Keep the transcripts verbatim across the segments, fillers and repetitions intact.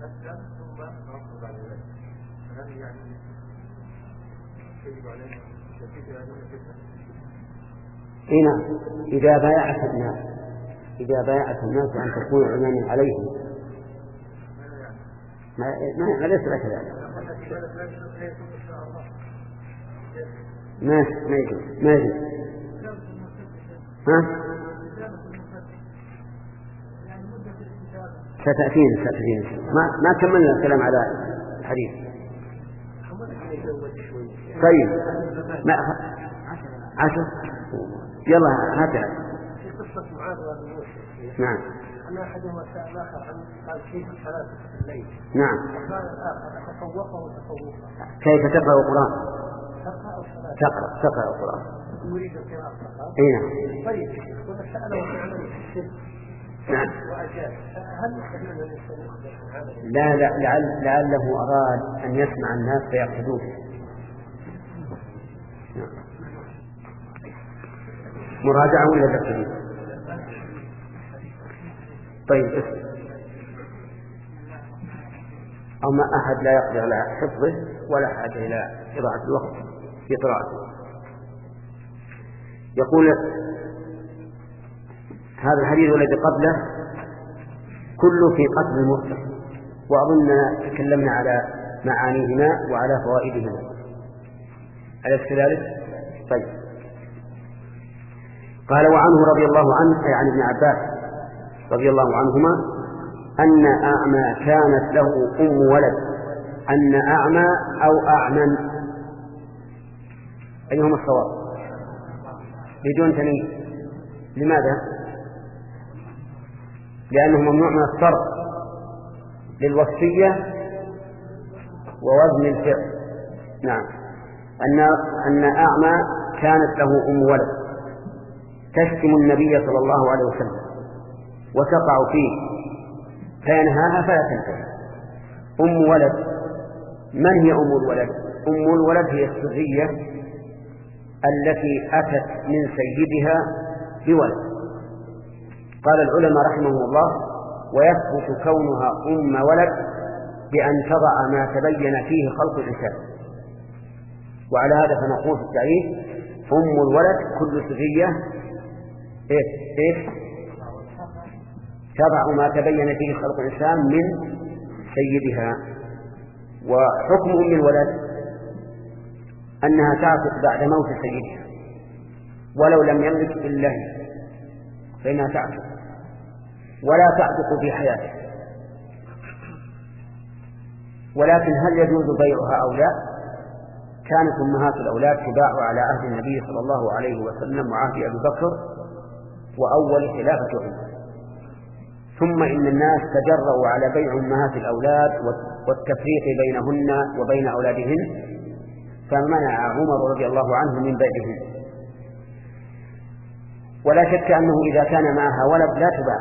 أسلم ثم نصب بعد ذلك، فهذا يعني يجب عليه تثبيت هذه الفتنة. اي نعم، إذا بايعت الناس إذا بايعت الناس أن تكون عماما عليهم ما ما ليس لك ذلك. ما ما يجوز ما يجوز. ها؟ ستأتينا ستأتينا ما ما كملنا الكلام على الحديث. طيب ما عشر يلا هذا في قصة معاذ بن موسى. نعم. أن أحدهما سأل الآخر عن قال كيف الصلاة في الليل. نعم. وقال الآخر تفوقه تفوقا. كيف تقرأ القرآن؟ تقرأ الصلاة. تقرأ تقرأ القرآن. يريد القراءة فقط. أي نعم. طيب وسأله عن عمل السر. نعم. وأجاب. هل يستطيع أن يستطيع هذا؟ لا لا لعل لعله أراد أن يسمع الناس فيقصدوه. نعم. مراجعة ولا تكتب؟ طيب اسم أما أحد لا يقدر على حفظه ولا حاجة إلى إضاعة الوقت في قراءته. يقول هذا الحديث والذي قبله كله في قتل المؤتة، وأظننا تكلمنا على معانيهما وعلى فوائدهما. أليس كذلك؟ طيب. قال وعنه رضي الله عنه أي عن ابن عباس رضي الله عنهما أن أعمى كانت له أم ولد. أن أعمى أو أعمى أيهما الصواب؟ بدون تمييز. لماذا؟ لأنه ممنوع من الصرف للوصية ووزن الفعل. نعم. أن أن أعمى كانت له أم ولد تشتم النبي صلى الله عليه وسلم وتقع فيه فينهاها فلا تنتهي. أم ولد، من هي أم الولد؟ أم الولد هي السرية التي أتت من سيدها بولد. قال العلماء رحمهم الله ويثبت كونها أم ولد بأن تضع ما تبين فيه خلق الإنسان. وعلى هذا فنقول في التعريف أم الولد كل سرية إيش إيش تضع ما تبين فيه خلق الإنسان من سيدها. وحكم أم الولد أنها تعتق بعد موت سيدها ولو لم يملك إلا هي فإنها تعتق ولا تعتق في حياته. ولكن هل يجوز بيعها أو لا؟ كانت أمهات الأولاد تباع على عهد النبي صلى الله عليه وسلم وعهد أبي بكر وأول خلافة عمر، ثم إن الناس تجرؤوا على بيع أمهات الأولاد والتفريق بينهن وبين أولادهن فمنع عمر رضي الله عنه من بيعهن. ولا شك أنه إذا كان معها ولد لا تباع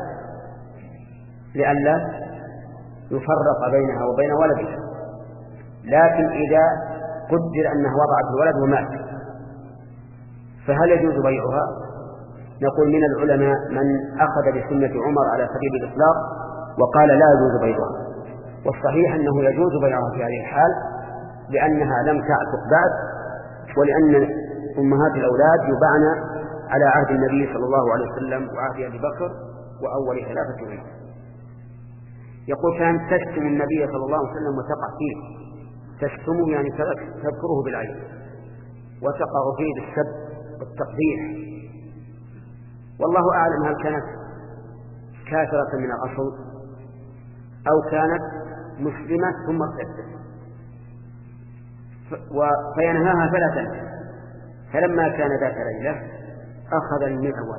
لئلا يفرق بينها وبين ولدها. لكن إذا قدر أنها وضعت الولد ومات فهل يجوز بيعها؟ نقول من العلماء من أخذ بسنة عمر على سبيل الإطلاق وقال لا يجوز بيعها، والصحيح أنه يجوز بيعها في هذه الحال لأنها لم تعتق بعد ولأن أمهات الأولاد يباعن على عهد النبي صلى الله عليه وسلم وعهد أبي بكر وأول خلافة عمر. يقول كانت تشتم النبي صلى الله عليه وسلم وتقع فيه. تشتمه يعني تذكره بالعين وتقع فيه بالسب والتقبيح. والله أعلم هل كانت كافرة من الأصل أو كانت مسلمة ثم ارتدت فينهاها فلا تنهى. فلما كان ذات ليلة أخذ المعول،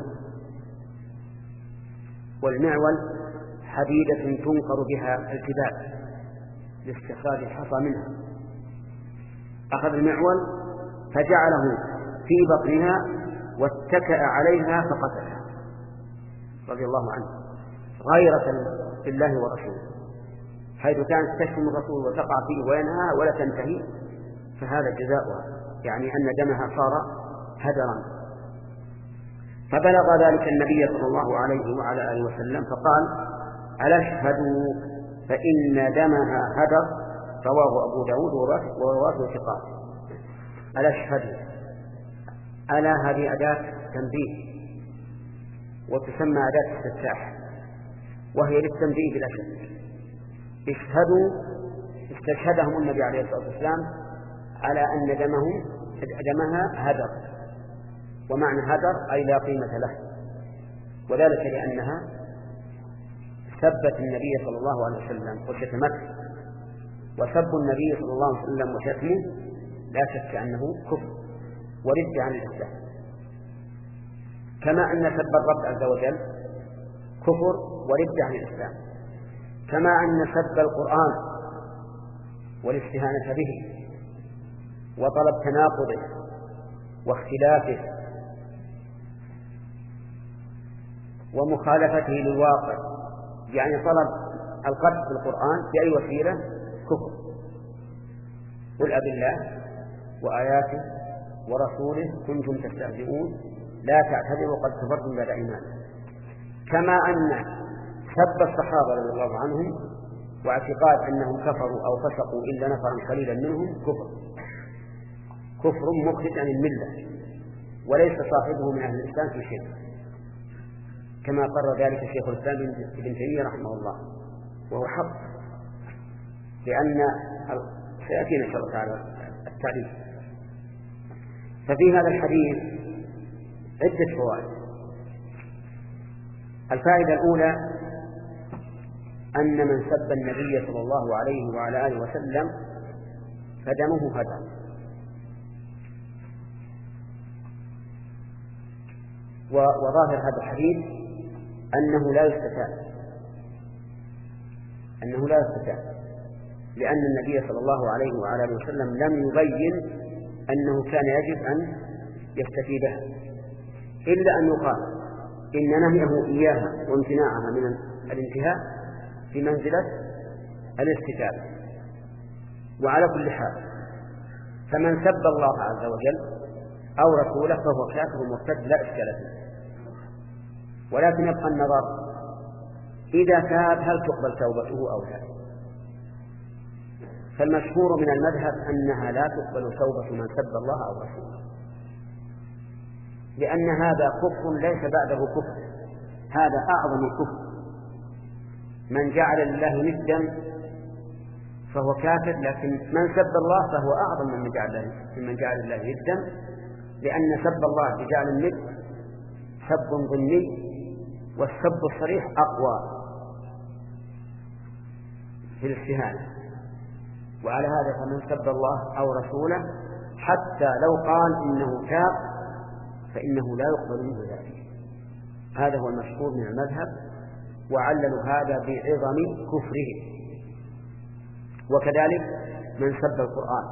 والمعول حديدة تنقر بها الجبال لاستخراج الحصى منها. أخذ المعول فجعله في بطنها واتكأ عليها فقتلها رضي الله عنه غيرة بالله ورسوله، حيث كانت تشتم الرسول وتقع فيه وينهى ولا تنتهي فهذا جزاؤها، يعني أن دمها صار هدرا. فبلغ ذلك النبي صلى الله عليه وعلى آله وسلم فقال ألا اشهدوا فإن دمها هدر، رواه أبو داود ورواته ثقات. ألا اشهد، ألا هذه أداة تنبيه وتسمى أداة استفتاح، وهي للتنبيه بلا شك. اشهدوا، استشهدهم النبي عليه الصلاة والسلام على أن دمهم دمها هدر، ومعنى هدر أي لا قيمة له، وذلك لأنها سبت النبي صلى الله عليه وسلم وشتمته، وسب النبي صلى الله عليه وسلم وشتمه لا شك أنه كفر ورد عن الإسلام، كما أن سب الرب عز وجل كفر ورد عن الإسلام، كما أن سب القرآن والاستهانة به وطلب تناقضه واختلافه ومخالفته للواقع، يعني طلب القدح في القرآن بأي وسيلة كفر. قل أب الله وآياته ورسوله كنتم تستهزئون لا تعتذروا قد كفرتم بعد إيمانكم. كما أن سب الصحابة رضي الله عنهم واعتقاد أنهم كفروا أو فسقوا إلا نفرا قليلا منهم كفر كفر مخرج عن الملة، وليس صاحبه من أهل الإسلام في شيء، كما قرر ذلك شيخ الإسلام ابن تيمية رحمه الله، وهو حق، لأن سيأتينا إن شاء الله تعالى التعليم. ففي هذا الحديث عدة فوائد. الفائدة الأولى أن من سب النبي صلى الله عليه وعلى آله وسلم فدمه هدر، وظاهر هذا الحديث أنه لا يستتاب أنه لا يستتاب لأن النبي صلى الله عليه وعلى آله وسلم لم يبين أنه كان يجب أن يستفيدها، إلا أن يقال إن نهيه إياها وامتناعها من الانتهاء في منزلة الاستتابة. وعلى كل حال فمن سب الله عز وجل أو رسوله فهو كافر مرتد لا إشكال فيه، ولكن يبقى النظر إذا تاب هل تقبل توبته أو لا. فالمشهور من المذهب أنها لا تقبل توبة من سب الله أو رسوله، لأن هذا كفر ليس بعده كفر، هذا أعظم الكفر. من جعل لله ندا فهو كافر، لكن من سب الله فهو أعظم من جعل من جعل الله ندا، لأن سب الله بجعل الند سب ضمني، والسب الصريح أقوى في الاستهانة. وعلى هذا فمن سب الله أو رسوله حتى لو قال إنه تاب فإنه لا يقبل منه ذلك. هذا هو المشهور من المذهب، وعللوا هذا بعظم كفره. وكذلك من سب القرآن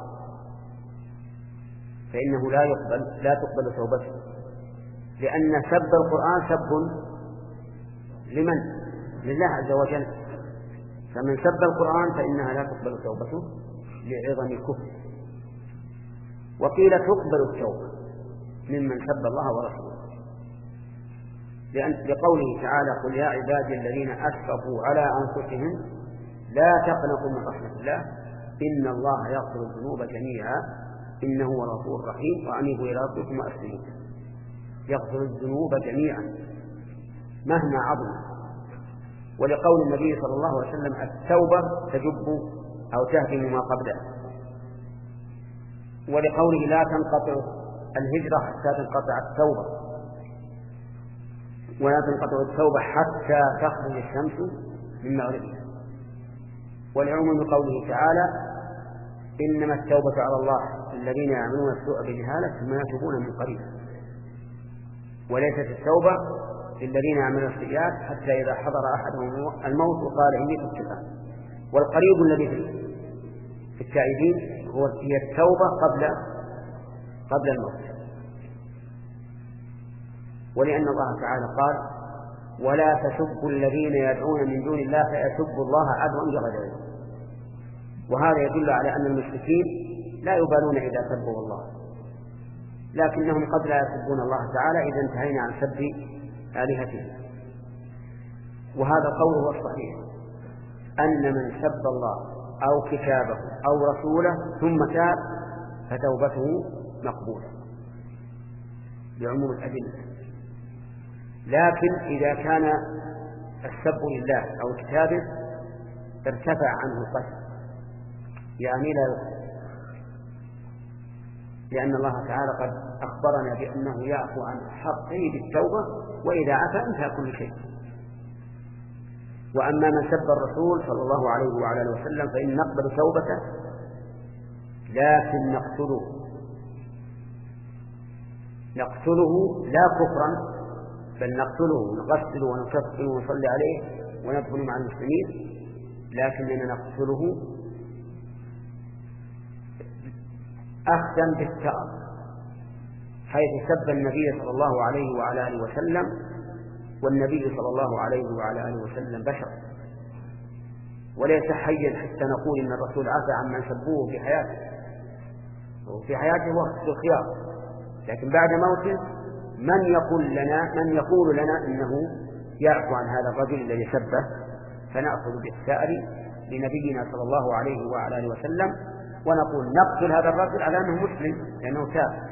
فإنه لا يقبل لا تقبل توبته، لأن سب القرآن سب لمن؟ لله عز وجل. فمن سب القرآن فإنها لا تقبل توبته لعظم الكفر. وقيل تقبل التوبة ممن سب الله ورسوله، لأن لقوله تعالى قل يا عبادي الذين أسرفوا على أنفسهم لا تقنطوا من رحمة الله إن الله يغفر الذنوب جميعا إنه هو الغفور الرحيم وأنيبوا إلى ربكم وأسلموا. يغفر الذنوب جميعا مهما عظم. ولقول النبي صلى الله عليه وسلم التوبة تجب أو تهدم ما قبلها. ولقوله لا تنقطع الهجرة حتى تنقطع التوبة، ولا تنقطع التوبة حتى تخرج الشمس من مغربها. ولعموم قوله تعالى إنما التوبة على الله الذين يعملون السوء بجهالة ثم يتوبون من قريب، وليست التوبة للذين يعملون السيئات حتى إذا حضر أحدهم الموت وقال إني تبت الآن. والقريب الذي في التائبين هو هي التوبة قبل قبل الموت. ولأن الله تعالى قال ولا تسبوا الذين يدعون من دون الله فيسبوا الله عدوا بغير علم. وهذا يدل على أن المشركين لا يبالون إذا سبوا الله، لكنهم قد لا يسبون الله تعالى إذا انتهينا عن سب آلهتهم. وهذا القول هو الصحيح. أن من سب الله أو كتابه أو رسوله ثم تاب فتوبته مقبولة بعموم الأدلة. لكن إذا كان السب لله أو كتابه ارتفع عنه القتل يعني لا يقتل، لأن الله تعالى قد أخبرنا بأنه يعفو عن حقه بالتوبة وإذا عفا انتهى كل شيء. وأما من سب الرسول صلى الله عليه وعلى اله وسلم فإن نقبل توبته لكن نقتله نقتله لا كفرا، بل نقتله ونغسله ونكفره ونصلي عليه وندفن مع المسلمين، لكننا نقتله أخذا بالثأر، حيث سب النبي صلى الله عليه وعلى آله وسلم، والنبي صلى الله عليه وعلى آله وسلم بشر وليس حيا حتى نقول إن الرسول عفى عمن سبوه في حياته، وفي حياته وقت الخيار، لكن بعد موته من يقول لنا من يقول لنا إنه يعفو عن هذا الرجل الذي سبه، فنأخذ بالثأر لنبينا صلى الله عليه وعلى آله وسلم ونقول نقتل هذا الرجل على أنه مسلم لأنه تاب،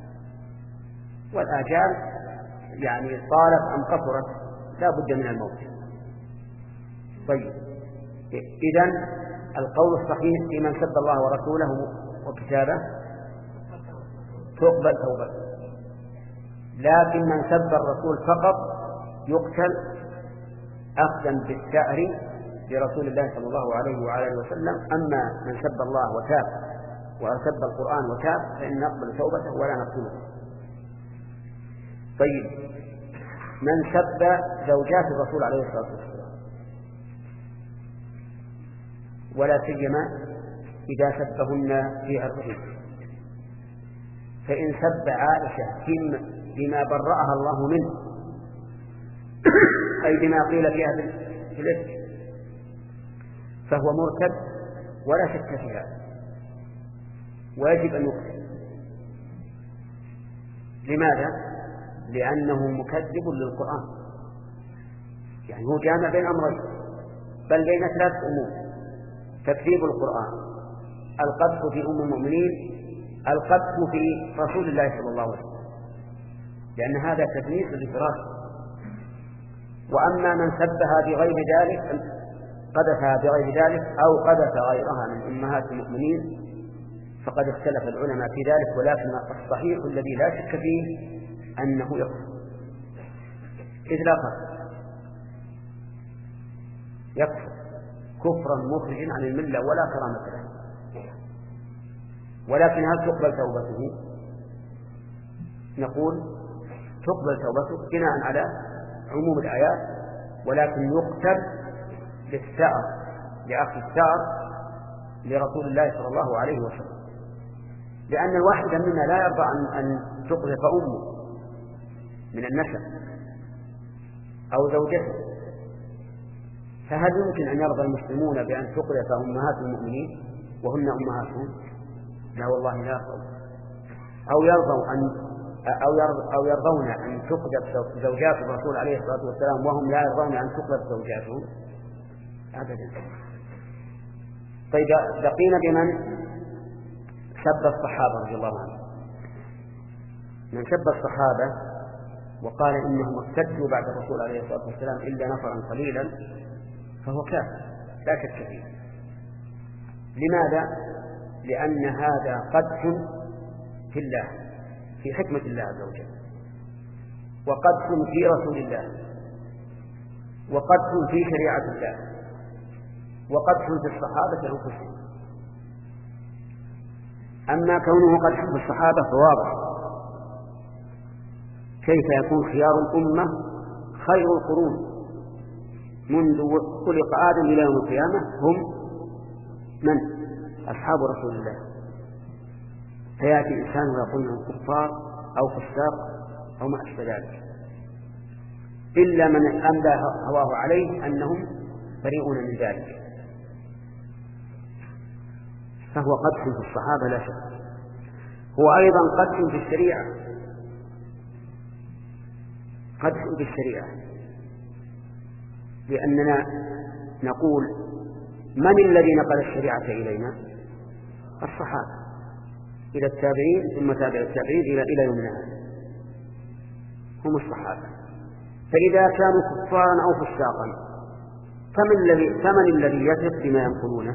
والآجال يعني طالت أم قصرت لا بد من الموت. طيب إذن القول الصحيح في من سب الله ورسوله وكتابه تقبل توبته، لكن من سب الرسول فقط يقتل أخذا بالثأر لرسول الله صلى الله عليه وعلى اله وسلم. أما من سب الله وتاب وسب القرآن وتاب فإن نقبل توبته ولا نقتله. طيب من سب زوجات الرسول عليه الصلاة والسلام ولا سيما إذا سبهن في عرضه، فإن سب عائشة بما برأها الله منه أي بما قيل فيها في الإفك فهو مرتد ولا شك في هذا ويجب أن يقتل. لماذا؟ لأنه مكذب للقرآن، يعني هو جامع بين أمرين بل بين ثلاث أمور: تكذيب القرآن، القذف في أم المؤمنين، القذف في رسول الله صلى الله عليه وسلم، لأن هذا تدنيس لفراشه. وأما من سبها بغير ذلك قذفها بغير ذلك أو قذف غيرها من أمهات المؤمنين فقد اختلف العلماء في ذلك، ولكن الصحيح الذي لا شك فيه أنه يكفر، إذ لا فرق، يكفر كفرا مخرجا عن الملة ولا كرامة له. ولكن هل تقبل توبته؟ نقول تقبل توبته بناء على عموم الآيات، ولكن يقتل للثأر، لأخذ الثأر لرسول الله صلى الله عليه وسلم، لأن الواحد منا لا يرضى أن, أن تقذف أمه من النسب أو زوجته، فهل يمكن أن يرضى المسلمون بأن تقذف أمهات المؤمنين وهن أمهاتهم؟ لا والله لا يرضون. أو يرضوا أن أو يرضون أن تقذف زوجات الرسول عليه الصلاة والسلام وهم لا يرضون أن تقذف زوجاتهم أبدا. طيب بقينا بمن سب الصحابة رضي الله عنهم. من سب الصحابة وقال إنهم ارتدوا بعد الرسول عليه الصلاة والسلام إلا نفرا قليلا فهو كافر لا شك فيه. لماذا؟ لأن هذا قدح في الله، في حكمة الله عز وجل، وقدح في رسول الله، وقدح في شريعة الله، وقدح في الصحابة أنفسهم. أما كونه قدح في الصحابة فواضح، كيف يكون خيار الأمة خير القرون منذ خلق آدم إلى يوم القيامة هم من؟ أصحاب رسول الله. فيأتي إنسان ويقول لهم كفار أو فساق أو ما أشبه ذلك، إلا من أملى هواه عليه أنهم بريئون من ذلك، فهو قدح في الصحابة لا شك. هو أيضا قدح في الشريعة، قدح في الشريعة، لأننا نقول من الذي نقل الشريعة إلينا؟ الصحابة إلى التابعين ثم تابع التابعين إلى إلى يومنا هذا هم الصحابة. فإذا كانوا كفارا أو فساقا فمن الذي فمن الذي يثق بما ينقلونه؟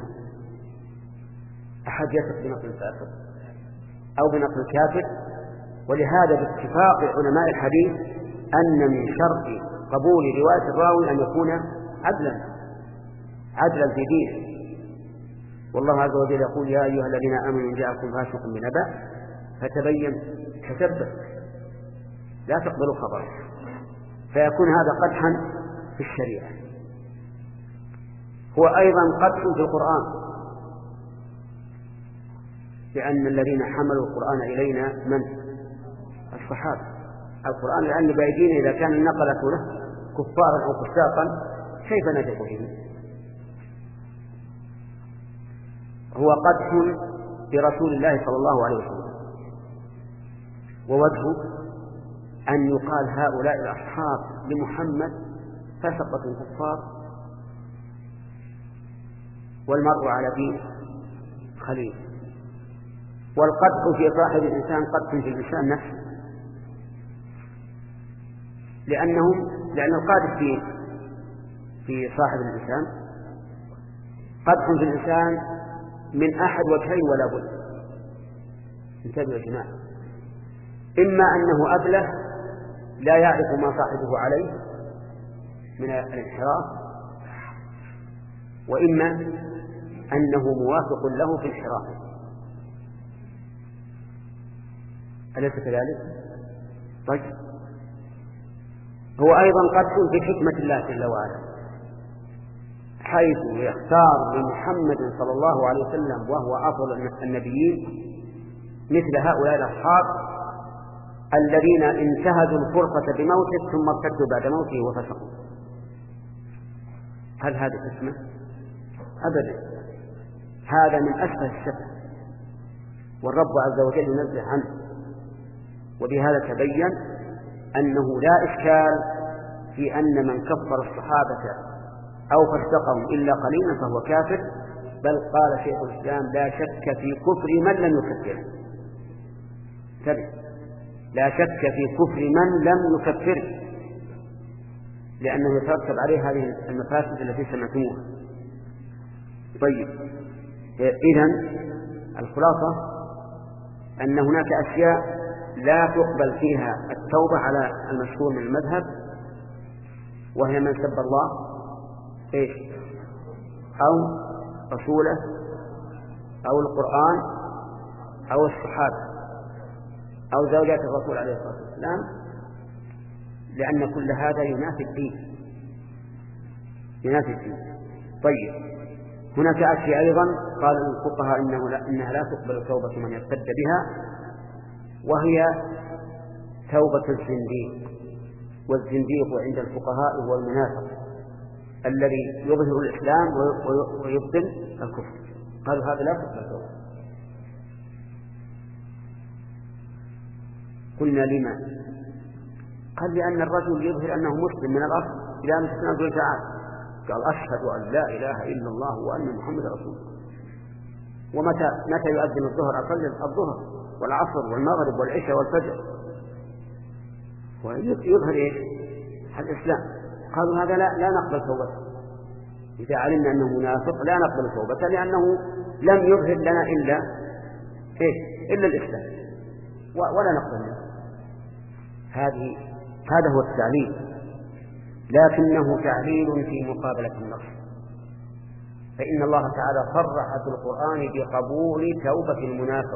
أحد يثق بنقل الفاسق أو بنقل الكافر؟ ولهذا باتفاق علماء الحديث أن من شرط قبول رواية الراوي أن يكون عدلا عدلا في دينه. والله عز وجل يقول يا أيها الذين آمنوا إن جاءكم فاسق بنبأ فتبين تثبت لا تقبلوا خبره، فيكون هذا قدحا في الشريعة. هو أيضا قدح في القرآن، لأن الذين حملوا القرآن إلينا من؟ الصحابة. القرآن لأن بأيدينا إذا كان النقلة له كفارا أو فساقا كيف نثق به؟ هو قدح برسول الله صلى الله عليه وسلم. ووجهه أن يقال هؤلاء الأصحاب لمحمد فسقة كفار والمرء على دين خليل. والقدح في صاحب الإنسان قدح في الإنسان نفسه، لأنهم لأن القادح في في صاحب الإنسان قدح في الإنسان من أحد وجهين ولا بد. انتبهوا يا جماعة، إما أنه أبله لا يعرف ما صاحبه عليه من الانحراف، وإما أنه موافق له في انحرافه. أليس كذلك؟ طيب هو أيضا قدح في حكمة الله جل وعلا، حيث يختار لمحمد صلى الله عليه وسلم وهو أفضل النبيين مثل هؤلاء الأصحاب الذين انتهزوا الفرصة بموته ثم ارتدوا بعد موته وفسقوا. هل هذا حكمة؟ أبدا، هذا من أسفل السفل، والرب عز وجل ينزه عنه. وبهذا تبين أنه لا إشكال في أن من كفر الصحابة أو فسقهم إلا قليلا فهو كافر، بل قال شيخ الإسلام لا شك في كفر من لم يكفره. تبين لا شك في كفر من لم يكفره، لأنه يترتب عليه هذه المفاسد التي سمعتموها. طيب إذن الخلاصة أن هناك أشياء لا تقبل فيها التوبة على المشهور من المذهب، وهي من سب الله إيش أو رسوله أو القرآن أو الصحابة أو زوجات الرسول عليه الصلاة والسلام، لأن كل هذا ينافي الدين ينافي الدين. طيب هناك أشياء أيضا قال الفقهاء إنه لا إنها لا تقبل توبة من يرتد بها، وهي توبة الزنديق. والزنديق عند الفقهاء هو المنافق الذي يظهر الإسلام ويبطن الكفر، قالوا هذا لا تقبل توبة. قلنا لما؟ قال لأن الرجل يظهر أنه مسلم من الأصل إلى أن تنزل تعالى قال أشهد أن لا إله إلا الله وأن محمد رسول الله. ومتى متى يؤذن الظهر أصلي الظهر والعصر والمغرب والعشاء والفجر، ويظهر إيش؟ الإسلام. قالوا هذا لا, لا نقبل توبته. إذا علمنا أنه منافق لا نقبل توبته، لأنه لم يظهر لنا إلا إيش؟ إلا الإسلام، ولا نقبل منه. هذه هذا هو التعليل، لكنه تعليل في مقابلة النص. فإن الله تعالى صرح في القرآن بقبول توبة المنافق،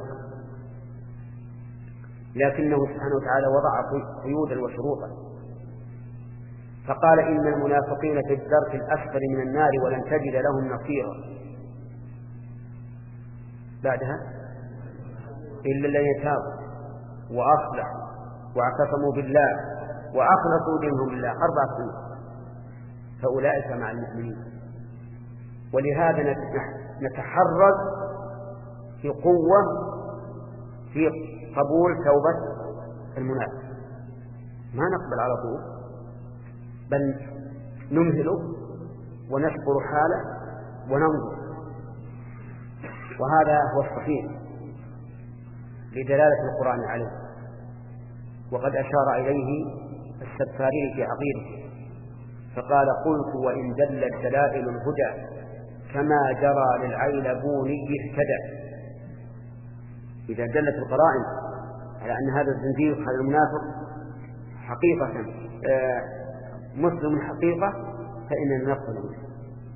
لكنه سبحانه وتعالى وضع قيودا وشروطا، فقال إن المنافقين في الدرك الأسفل من النار ولن تجد لهم نصيرا. بعدها إلا الذين تابوا وأصلحوا واعتصموا بالله وأخلصوا دينهم لله أربعة سنين فأولئك مع المؤمنين. ولهذا نتحرز في قوة في قبول توبة المنافق، ما نقبل على طول، بل نمهله ونشكر حاله وننظر وهذا هو الصحيح لدلالة القرآن عليه، وقد أشار إليه السبكاري في عقيدته فقال: قلت وإن دلت دلائل الهدى كما جرى للعيلبوني اهتدى. إذا دلت القرائن على أن هذا الزنديق هذا المنافق حقيقة مسلم حقيقة فإننا نقبل منه.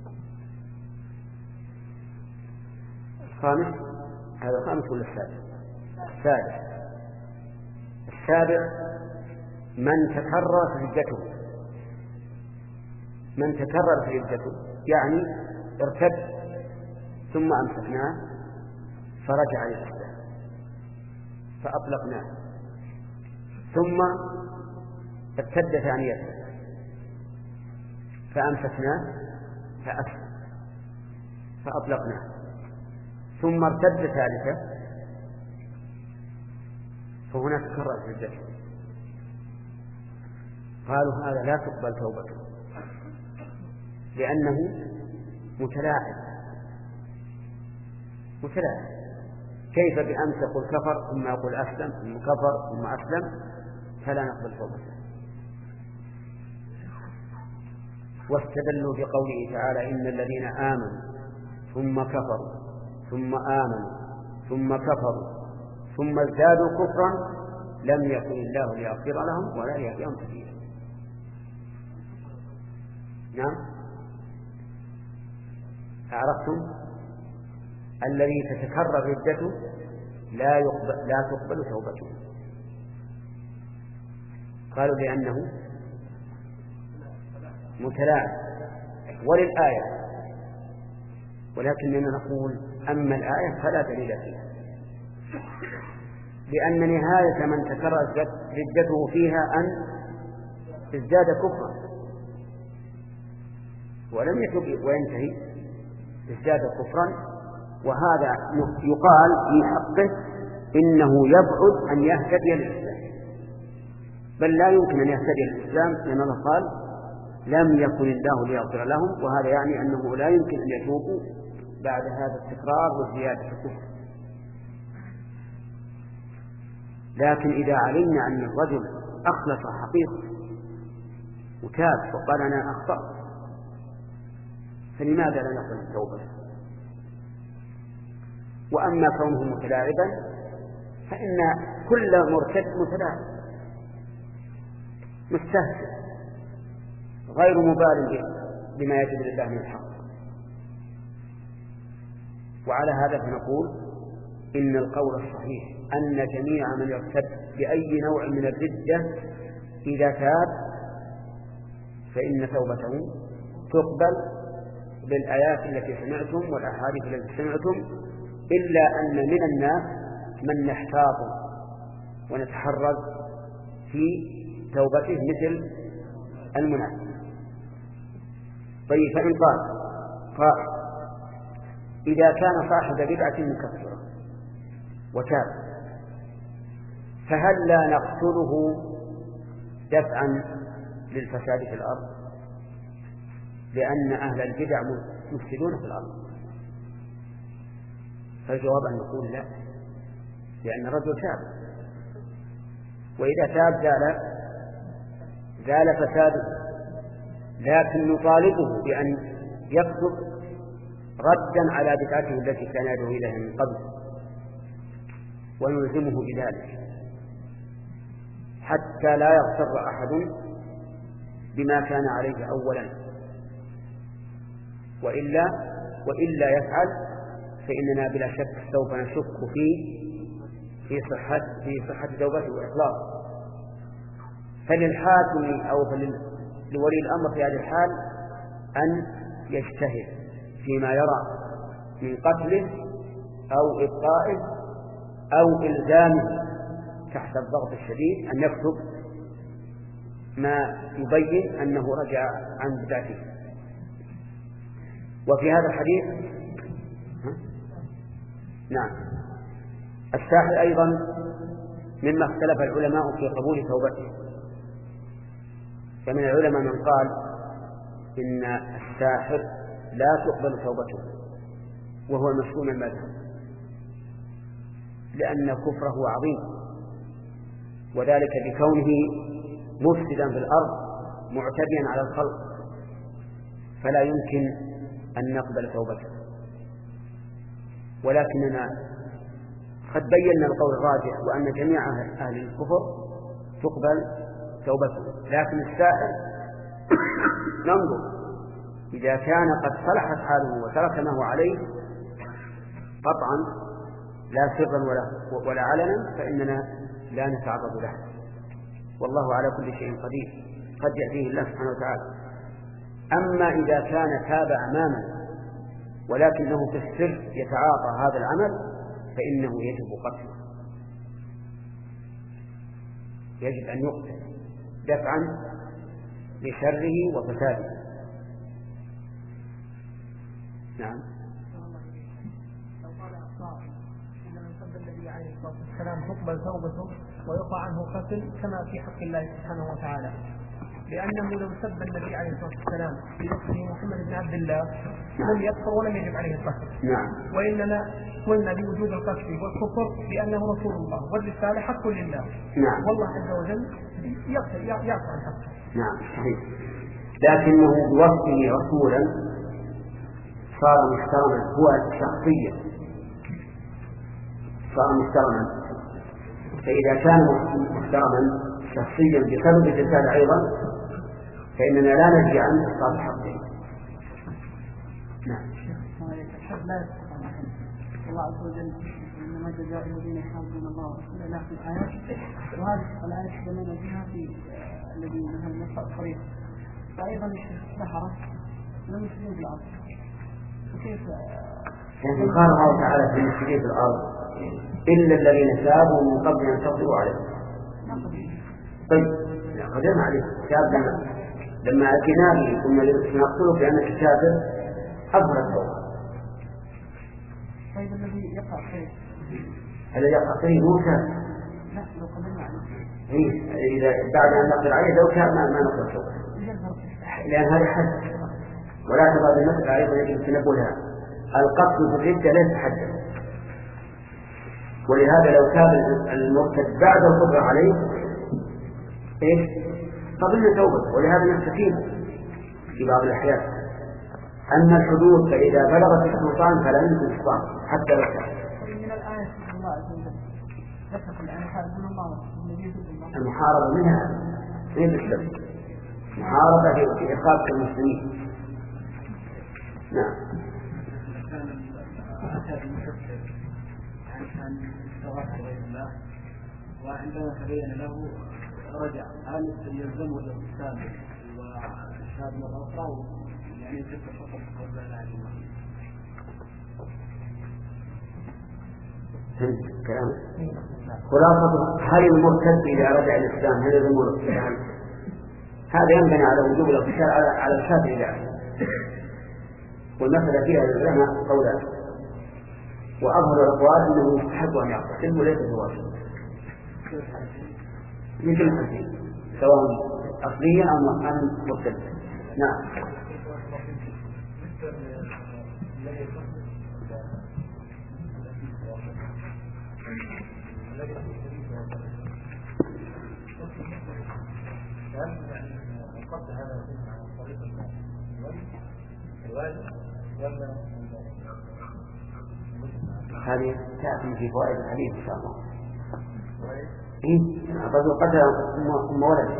الخامس، هذا الخامس ولا السادس؟ السادس. السابع من تكرر ردته، من تكرر ردته يعني ارتد ثم أمسكناه فرجع للإسلام فأطلقناه، ثم ارتد ثانية فأمسكناه فأسلم فأطلقناه، ثم ارتد ثالثة فهنا تكرر ردته. قالوا هذا لا تقبل توبته لأنه متلاعب متلاعب كيف بأمس يقول كفر ثم يقول أسلم ثم كفر ثم أسلم، فلا نقبل توبته. واستدلوا بقوله تعالى: إن الذين آمنوا ثم كفروا ثم آمنوا ثم كفروا ثم ازدادوا كفرا لم يكن الله ليغفر لهم ولا ليهديهم سبيلا. نعم، عرفتم؟ الذي تتكرر ردته لا يقبل لا تقبل توبته. قالوا لأنه متلاعب وللآية، ولكننا نقول أما الآية فلا دليل فيها، لأن نهاية من تكرر ردته فيها أن ازداد كفرا ولم يتب وينتهي، ازداد كفرا، وهذا يقال في حقه إنه يبعد أن يهتدي للإسلام، بل لا يمكن أن يهتدي للإسلام، لأن الله قال: لم يكن الله ليغفر لهم، وهذا يعني أنه لا يمكن أن يتوبوا بعد هذا التكرار وزيادة الكفر. لكن إذا علمنا أن الرجل أخلص حقيقة وتاب وقال أنا أخطأت، فلماذا لا نقبل التوبة؟ وأما كونه متلاعبا فإن كل مرتد متلاعب مستهزئ غير مبال بما يجب لله من الحق. وعلى هذا فنقول إن القول الصحيح أن جميع من يرتد بأي نوع من الردة إذا تاب فإن توبته تقبل بالآيات التي سمعتم والأحاديث التي سمعتم، إلا أن من الناس من نحتاط ونتحرز في توبته مثل المنافق. طيب، فإن قال قائل: إذا كان صاحب بدعة مكفرة وتاب فهل لا نقتله دفعا للفساد في الأرض، لأن أهل البدع مفسدون في الأرض؟ فالجواب أن نقول لا، لأن الرجل تاب، وإذا تاب زال زال فساده، لكن نطالبه بأن يكتب ردا على بدعته التي كان يدعو إليها من قبل، ونلزمه بذلك حتى لا يغتر أحد بما كان عليه أولا، وإلا وإلا يفعل فإننا بلا شك سوف نشك فيه في صحة في صحة توبته وإخلاصه. فللحاكم أو لولي الأمر في هذه الحال أن يجتهد فيما يرى من قتله أو إبقائه أو إلزامه تحت الضغط الشديد، أن يكتب ما يبين أنه رجع عن بدعته. وفي هذا الحديث نعم الساحر أيضا مما اختلف العلماء في قبول توبته، فمن العلماء من قال إن الساحر لا تقبل توبته وهو المشهور من المذهب، لأن كفره عظيم، وذلك بكونه مفسدا في الأرض معتديا على الخلق، فلا يمكن أن نقبل توبته. ولكننا قد بينا القول الراجح وأن جميع أهل الكفر تقبل توبته، لكن السائل ننظر إذا كان قد صلحت حاله وترك ما هو عليه قطعا لا سرا ولا, ولا علنا فإننا لا نتعرض له، والله على كل شيء قدير قد يأتيه الله سبحانه وتعالى. أما إذا كان تاب أماما ولكنه في السر يتعاطى هذا العمل فإنه يجب قتله، يجب أن يقتل دفعا لشره وفساده. نعم. لو قال أخطاء إن من سب النبي عليه الصلاة والسلام تقبل توبته ويقع عنه قتل كما في حق الله سبحانه وتعالى، لأنه لو سب النبي عليه الصلاة والسلام في وقته محمد بن عبد الله لم يكفر ولم يجب عليه القتل. نعم. وإننا قلنا بوجود القتل والكفر لأنه رسول الله والرسالة حق لله. نعم. والله عز وجل يعفو عن حقه. نعم صحيح، لكنه بوصفه رسولا صار محترما هو شخصيا، صار محترما. فإذا كان محترما شخصيا بسبب الرسالة أيضا فإننا لا نجي عن إسقاط حقه. نعم. الله عز وجل إنما جزاء الذين يحاربون الله ورسوله لا في الآيات، وهذه الآيات تكلمنا فيها في الذين نهى المساء الطريق، فأيضا السحرة لم يسلموا في الأرض. وكيف يعني قال الله تعالى في المسجدين في الأرض إلا الذين تابوا من قبل أن تقدروا عليهم. طيب قدرنا عليه كتاب لما لما أتينا به ثم نقتله بأنك كافر أظهر التوبة. طيب الذي يقع خير هذا يقع خير مو كافر. لا لو قدرنا عليه إيه إذا بعد أن نقدر عليه لو كان ما ما نقدر التوبة، لأن هذا حد ولا تبغى بالنقد أيضا يجب تنبهها. القتل في الردة ليس حدا، ولهذا لو كان المرتد بعد القدرة عليه إيش قبلنا توبة، ولهذا نستكين في بعض الأحيان. أما الحدود فإذا بلغت السلطان فلا يمكن السلطان حتى لو كان. من الآية الله عز وجل يتقل أن يحاربون الله المحاربة منها غير السبب، محاربة في إخافة المسلمين. نعم. عن استغاثة غير الله وعندما تبين له رجع، هل يلزمه الإسلام والشهادة مرة أخرى يعني يجب فقط قبل لا إله إلا الله؟ فهمت كلامك؟ خلاصة هل المرتد إذا رجع الإسلام هل يلزمه الإسلام؟ هذا ينبني على وجوب الاغتسال على على الكافر إذا أسلم، والمسألة فيها للعلماء قولان، وأظهر الأقوال أنه يستحب أن يغتسل وليس بواجب مثل الحديث سواء أصليا أو أم مرتد. نعم. هذه تأتي في فوائد الحديث إن شاء الله. إيه الرجل قتل أم ولده.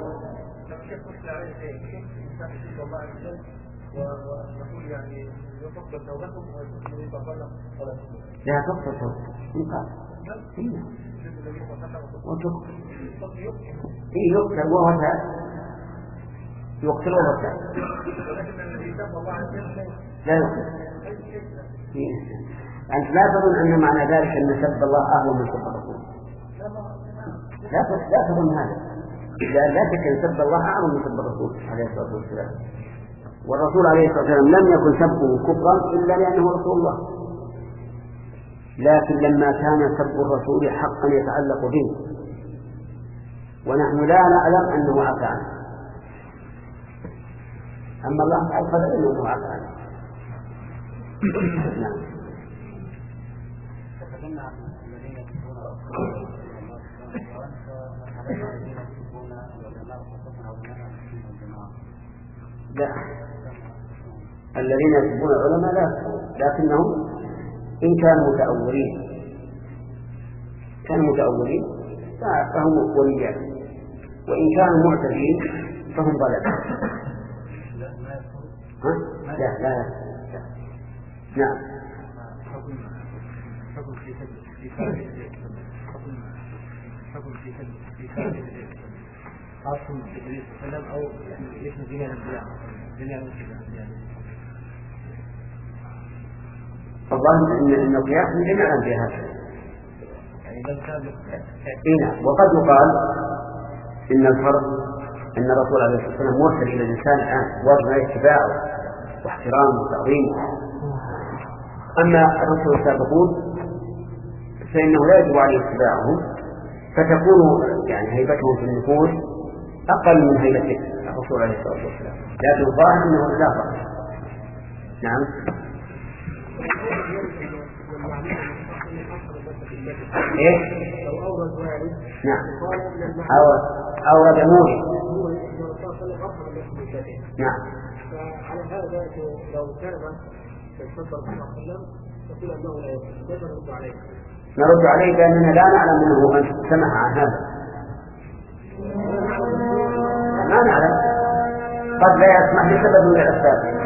لا تقتل توبته إن قال وتقتل إيه يقتل وهو يقتل وهو لا يقتل. أنت لا تظن أن معنى ذلك أن سب الله أهون من سب الرسول، لا لا تظن هذا، لأن لا شك أن سب الله أعظم من سب الرسول عليه الصلاة والسلام، والرسول عليه الصلاة والسلام لم يكن سبه كفرا إلا لأنه رسول الله، لكن لما كان سب الرسول حقا يتعلق به ونحن لا نعلم أنه عفى عنه، أما الله تعالى أنه عفى عنه. نعم. تكلمنا عن الذين يكتبون لا، الذين يسبون العلماء لا، لكنهم إن كانوا متأولين كانوا متأولين فهم وليات، وإن كانوا معتدين فهم ضلال. لا لا لا نعم. حكم في في حكم في في خاص بالنبي صلى الله عليه وسلم أو يعني اسم جميع الأنبياء جميع الأنبياء. الظاهر أن أن القياس من جميع الأنبياء يعني لو كان إيه. وقد يقال إن الفرق أن الرسول عليه الصلاة والسلام مرسل إلى الإنسان الآن واجب اتباعه واحترامه وتعظيمه. أما الرسل السابقون فإنه لا يجب عليه اتباعهم، فتكون يعني هيبتهم في النفوس أقل من هيبة الرسول عليه الصلاة والسلام، لكن الظاهر أنه لا فرق. نعم. إيه؟ نعم. أورد نوري. نعم. فعلى هذا لو كان يتصدر صلى الله عليه وسلم يقول أنه لا يجوز، كيف نرد عليه؟ نرد عليه بأننا لا نعلم أنه من سمع عن هذا، ما نعلم، قد لا يسمح لسبب من الأسباب.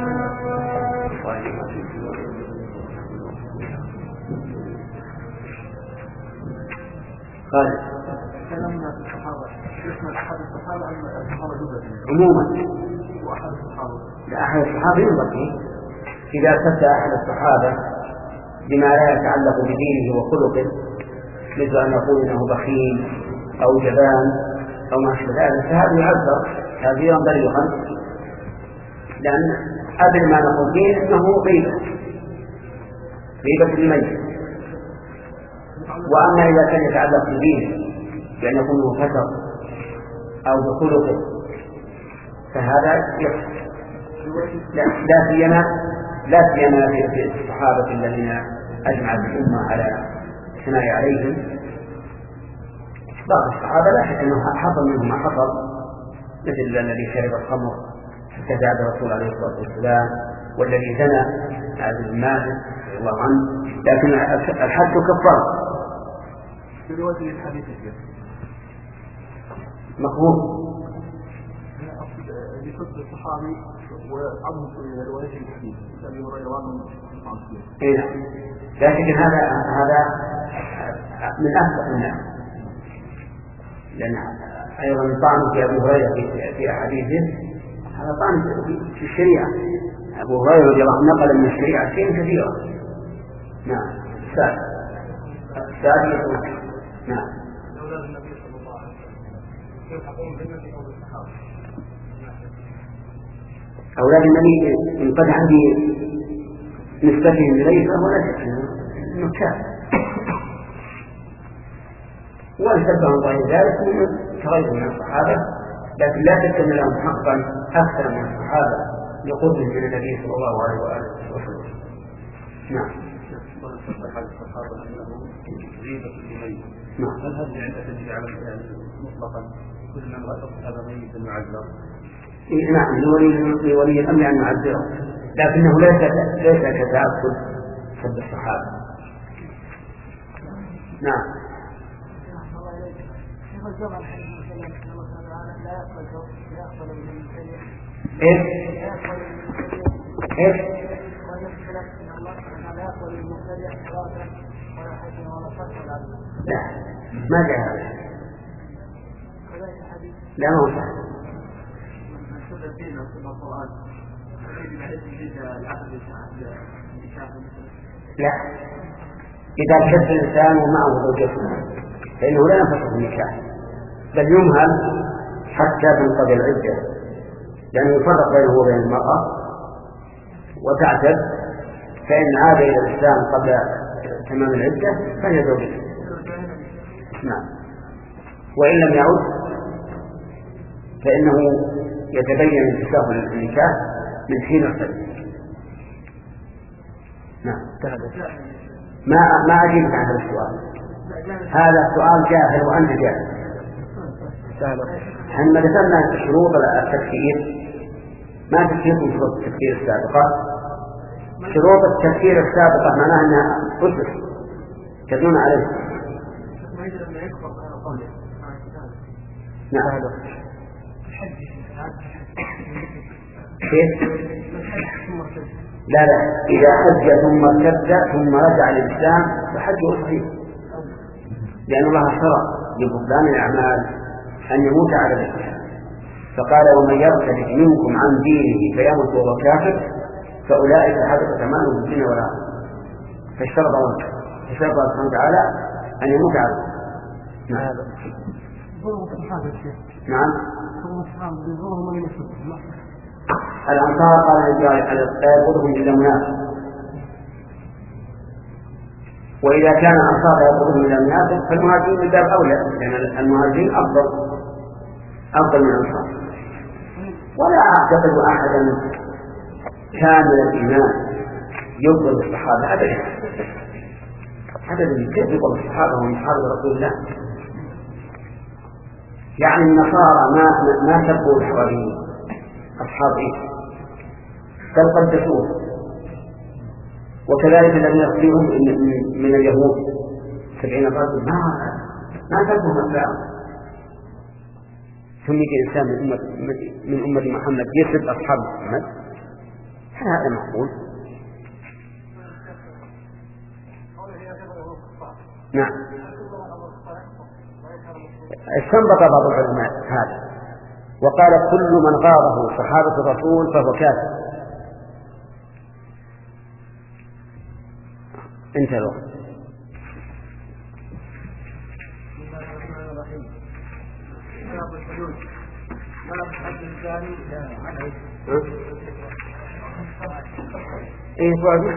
قال تكلمنا في الصحابة، اسم أحد الصحابة أن الصحابة جزء عموما وأحد الصحابة لا، أحد الصحابة ينبغي إذا ارتد أحد الصحابة بما لا يتعلق بدينه وخلقه، مثل أن يقول إنه بخيل أو جبان أو ما أشبه ذلك، فهذا يعذر تعذيرا بليغا، لأن أدري ما نقول فيه إنه غيبة غيبة الميت. وأما إذا كان يتعلق بدينه بأن يكون فسق أو بخلقه فهذا يكفر. لا لا سيما لا سيما في الصحابة الذين أجمعت الأمة على الثناء عليهم. بعض الصحابة لا شك أنه حصل منهم ما حصل، مثل الذي شرب الخمر حتى زاد الرسول عليه الصلاة والسلام، والذي زنى عبد بن مالك رضي الله عنه، لكن الحد كفار. في رواية الحديث مقبول. أنا أقصد بفضل الصحابي وعظم رواية الحديث الذي هو رواه عن إيه نعم. لكن هذا هذا من أسبق الناس، لأن أيضا طعن في أبي هريرة في أحاديثه هذا طعن في الشريعة. أبو هريرة رضي الله عنه نقل من الشريعة شيء كثيرا. نعم. السادس السادس نعم. أولاد النبي صلى الله عليه وسلم كيف تقوم بالنبي أو بالصحابة؟ أولاد النبي إن قد عندي نسبتهم إليه فهو لا شك أنه كافر، وإن سبهم غير ذلك من كغيره من الصحابة، لكن لا شك أن لهم حقا أكثر من الصحابة لقربهم من النبي صلى الله عليه وآله وسلم. نعم. الصحابة أنه غيبة الميت. نعم. هل هذا يعتمد على الفعل مطلقا كل من رأى هذا ميت معذر؟ نعم، لولي ولي الأمر أن يعذره، لكنه ليس ليس كتأكد حب الصحابة. نعم. إيه؟ إيه؟ لا ما جاء هذا. لا ما هو صحيح. لا، إذا حب الإنسان ومعه زوجته فإنه لا ينفسخ النكاح، بل يمهل حتى تنقضي العدة، لأنه يفرق بينه وبين المرأة وتعتد، فإن عاد إلى الإسلام قبل تمام العدة فهي زوجته. نعم. وإن لم يعد فإنه يتبين انتشار النكاح من حين الصيد. نعم. ما ما أجيبك عن هذا السؤال. هذا السؤال جاهل وأنت جاهل. حنا ذكرنا شروط التفكير ما تفكير شروط التفكير السابقة. شروط التفكير السابقة معناها أنها تصبح تدون عليه. نعم. كيف؟ لا لا إذا حج ثم ارتد ثم رجع للإسلام فحجه صحيح، لأن الله شرع لبطلان الأعمال أن يموت على ذلك، فقال ومن يرتد منكم عن دينه فيموت وهو كافر فأولئك حبطت أعمالهم في الدنيا والآخرة. فاشترط فاشترط الله سبحانه وتعالى أن يموت على ذلك. نعم. الأنصار قال لا يقودهم إلا منافق، وإذا كان الأنصار لا يقودهم إلا منافق فالمهاجرين من باب أولى، لأن المهاجرين أفضل أفضل من الأنصار. ولا أعتقد أحدا كامل الإيمان يبغض الصحابة أبدا أبدا. كيف يبغض الصحابة وهم أصحاب رسول الله؟ يعني النصارى ما ما سبوا الحواريين أصحاب عيسى بل قدسوه، وكذلك الذين يصلون من اليهود سبعين رجل ما ما سبوا مثلهم. ثم يجي إنسان من أمة من أمة محمد يسب أصحاب محمد، هذا معقول؟ نعم. استنبط بعض العلماء هذا وقال كل من غاضه صحابة الرسول فهو كافر. انتهى الوقت. ايه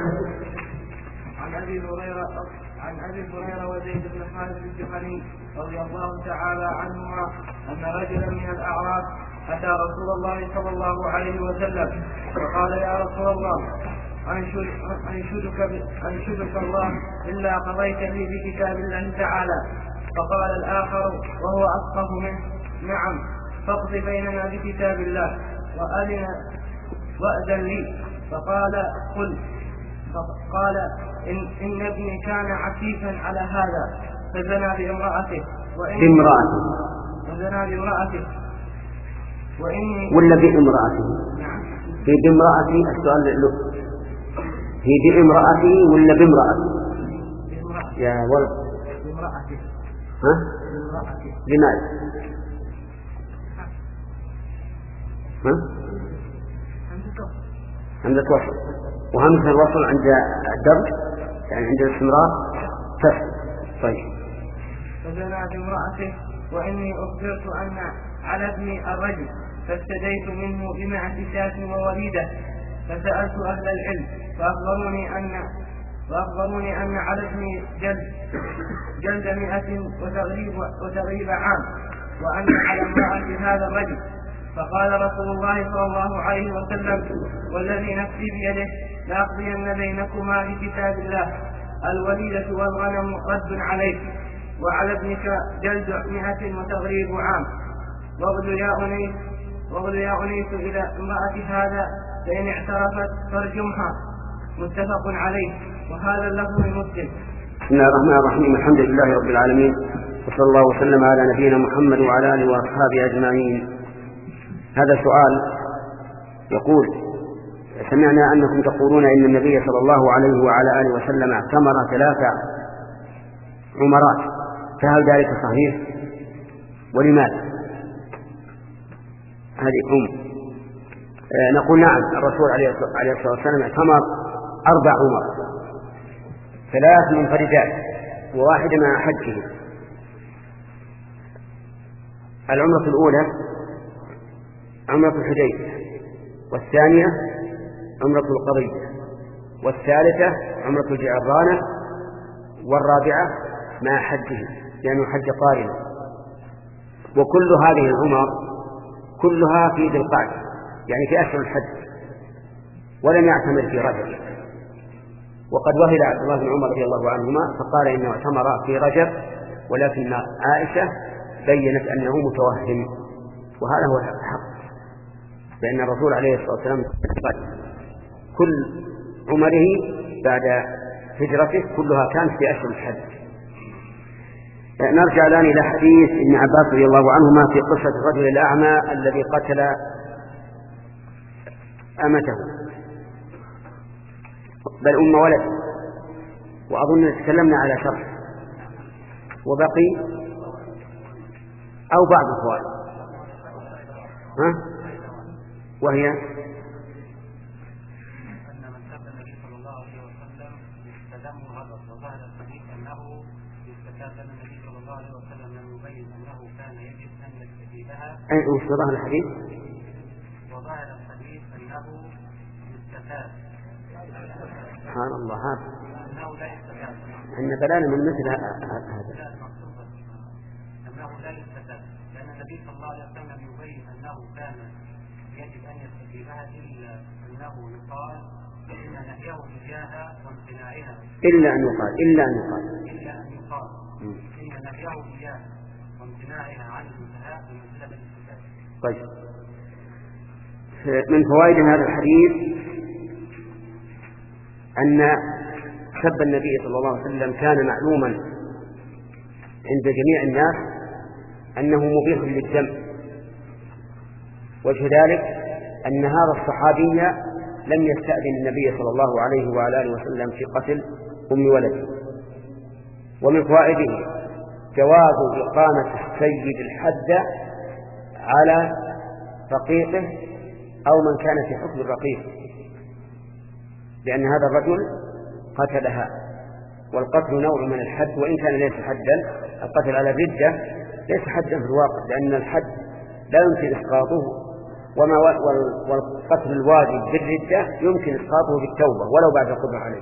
عن ابي هريره عن ابي هريره وزيد بن خالد الجهني رضي الله تعالى عنهما ان رجلا من الاعراب اتى رسول الله صلى الله عليه وسلم فقال يا رسول الله انشد انشدك انشدك الله الا قضيت لي بكتاب الله تعالى. فقال الاخر وهو افقه منه نعم فاقض بيننا بكتاب الله وأذن وأذن لي. فقال قل فقال إن, إن ابني كان عفيفا على هذا فزنى بامرأته بامرأته فزنى بامرأته وإني ولا بامرأته؟ هي بامرأته. السؤال له هي بامرأته ولا بامرأته؟ يا ولد بامرأته. ها؟ بامرأته. لماذا؟ ها؟ عند الوصل، وهمزة الوصل عند الدرج يعني عند الاستمرار تفصل. طيب. فزنى بامرأته وإني أخبرت أن على ابني الرجل فاستديت منه بمائة شاة ووليدة فسألت أهل العلم فأخبروني أن فأخبروني أن على ابني جلد جلد مئة وتغريب وتغريب عام وأن على امرأة هذا الرجل. فقال رسول الله صلى الله عليه وسلم والذي نفسي بيده لأقضين بينكما بكتاب الله الوليدة والغنم رد عليك وعلى ابنك جلد مئة وتغريب عام واغدو يا أنيس واغدو يا أنيس إلى امرأة هذا فإن اعترفت فارجمها. متفق عليه وهذا اللفظ لمسلم. بسم الله الرحمن الرحيم. الحمد لله رب العالمين وصلى الله وسلم على نبينا محمد وعلى آله وأصحابه أجمعين. هذا سؤال يقول سمعنا أنكم تقولون إن النبي صلى الله عليه وعلى آله وسلم اعتمر ثلاثة عمرات فهل ذلك صحيح ولماذا؟ هذه أم آه نقول نعم الرسول عليه الصلاة والسلام اعتمر أربع عمر ثلاث منفردات وواحدة مع حجه. العمرة الأولى عمرة الحديبية والثانية عمرة القضية والثالثة عمرة الجعرانة والرابعة مع حجه لأنه حج قارنا. وكل هذه العمر كلها في ذي القعدة يعني في أشهر الحج ولم يعتمر في رجب وقد وهل عبد الله بن عمر رضي الله عنهما فقال إنه اعتمر في رجب، ولكن عائشة بيّنت أنه متوهم، وهذا هو الحق، لأن الرسول عليه الصلاة والسلام كل عمره بعد هجرته كلها كانت في أشهر الحج. نرجع الآن إلى حديث ابن عباس رضي الله عنهما في قصة الرجل الأعمى الذي قتل أمته بل أم ولد، وأظن تكلمنا على شرح وبقي أو بعض الفوائد، ها؟ وهي أن من سب النبي صلى الله عليه وسلم يستدم غضب، وظهر الحديث أنه يستدم النبي صلى الله عليه وسلم لم يبين أنه كان يجب أن يستجيبها. أي وظهر الحديث؟ وظهر الحديث أنه يستفاد. سبحان الله، هذا أنه لا يستفاد. أن بلانا من مثل هذا. لا المقصود أنه لا يستفاد، لأن النبي صلى الله عليه وسلم يبين أنه كان يجب أن يستجيبها، إلا أنه يقال إن نهيه إياها وامتناعها. إلا أن يقال إلا أن يقال إلا أن يقال إن نهيه إياها وامتناعها عن الانتهاء بمنزلة الاستفادة. طيب، من فوائد هذا الحديث أن سب النبي صلى الله عليه وسلم كان معلوما عند جميع الناس أنه مبيح للدم. وجه ذلك أن هذا الصحابي لم يستأذن النبي صلى الله عليه وعلى آله وسلم في قتل أم ولده. ومن فوائده جواز إقامة السيد الحد على رقيقه أو من كان في حكم الرقيق، لأن هذا الرجل قتلها، والقتل نوع من الحد وإن كان ليس حدا. القتل على الردة ليس حدا في الواقع، لأن الحد لا يمكن إسقاطه، وما والقتل الواجب بالردة يمكن إسقاطه بالتوبة ولو بعد القدرة عليه.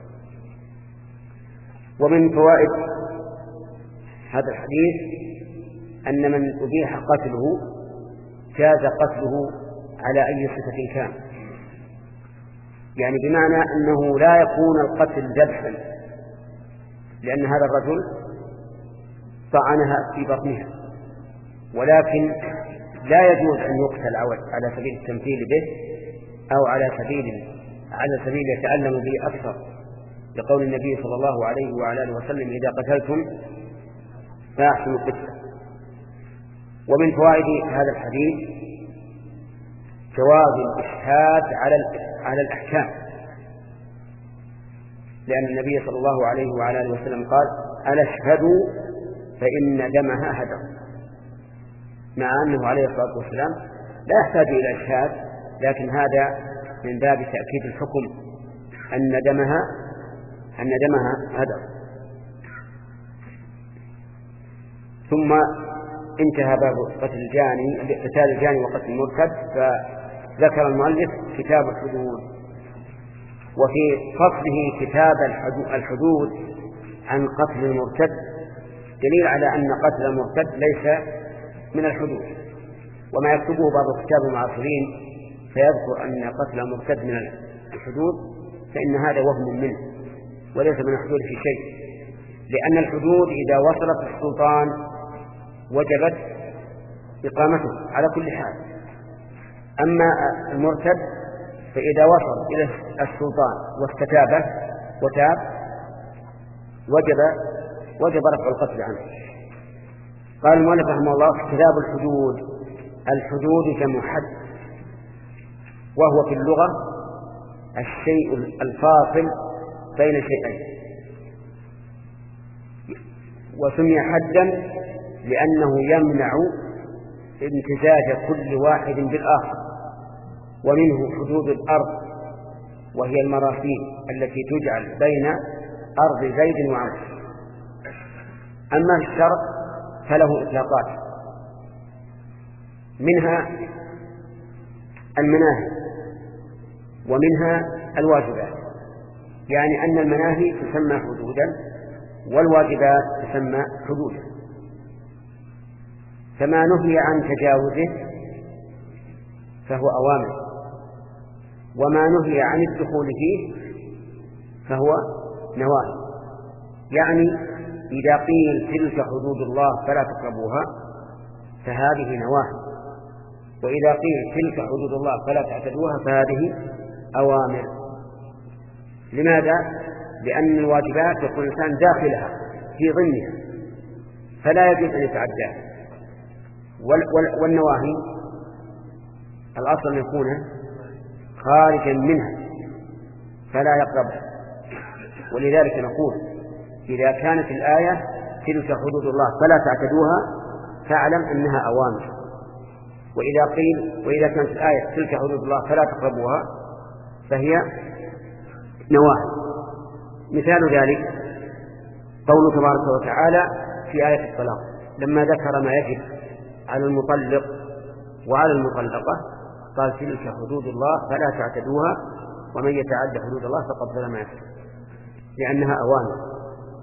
ومن فوائد هذا الحديث أن من أبيح قتله جاز قتله على أي صفة كان، يعني بمعنى أنه لا يكون القتل ذبحا، لأن هذا الرجل طعنها في بطنها، ولكن لا يجوز أن يقتل على سبيل التمثيل به أو على سبيل على سبيل يتألم به أكثر، لقول النبي صلى الله عليه وعلى آله وسلم: إذا قتلتم فأحسنوا القتل. ومن فوائد هذا الحديث جواز الإشهاد على على الأحكام، لأن النبي صلى الله عليه وعلى آله وسلم قال: ألا اشهدوا فإن دمها هدر، مع أنه عليه الصلاة والسلام لا يحتاج إلى إشهاد، لكن هذا من باب تأكيد الحكم أن دمها أن دمها هدر. ثم انتهى باب قتل الجاني قتال الجاني وقتل المرتد، فذكر المؤلف كتاب الحدود، وفي فصله كتاب الحدود عن قتل المرتد دليل على أن قتل المرتد ليس من الحدود. وما يكتبه بعض كتاب المعاصرين فيذكر أن قتل المرتد من الحدود، فإن هذا وهم منه وليس من الحدود في شيء، لأن الحدود إذا وصلت السلطان وجبت إقامته على كل حال. أما المرتد فإذا وصل إلى السلطان واستتابه وتاب وجب وجب رفع القتل عنه. قال المؤلف رحمه الله: كتاب الحدود. الحدود جمع حد، وهو في اللغة الشيء الفاصل بين شيئين، وسمي حدا لأنه يمنع امتزاج كل واحد بالآخر. ومنه حدود الأرض، وهي المراسيم التي تجعل بين أرض زيد وعمرو. أما الشرع فله إطلاقات، منها المناهي ومنها الواجبات، يعني أن المناهي تسمى حدودا والواجبات تسمى حدودا. فما نهي عن تجاوزه فهو أوامر، وما نهي عن الدخول فيه فهو نواهي. يعني إذا قيل تلك حدود الله فلا تقربوها فهذه نواهي، وإذا قيل تلك حدود الله فلا تعتدوها فهذه أوامر. لماذا؟ لأن الواجبات يكون الإنسان داخلها في ضمنها فلا يجوز أن يتعداها، والنواهي الأصل أن يكون خارجا منها فلا يقربها. ولذلك نقول إذا كانت الآية تلك حدود الله فلا تعتدوها فاعلم أنها أوامر، وإذا قيل وإذا كانت الآية تلك حدود الله فلا تقربوها فهي نواهي. مثال ذلك قوله تبارك وتعالى في آية الطلاق لما ذكر ما يجب على المطلق وعلى المطلقة قال تلك حدود الله فلا تعتدوها ومن يتعد حدود الله فقد ظلم نفسه، لأنها أوامر.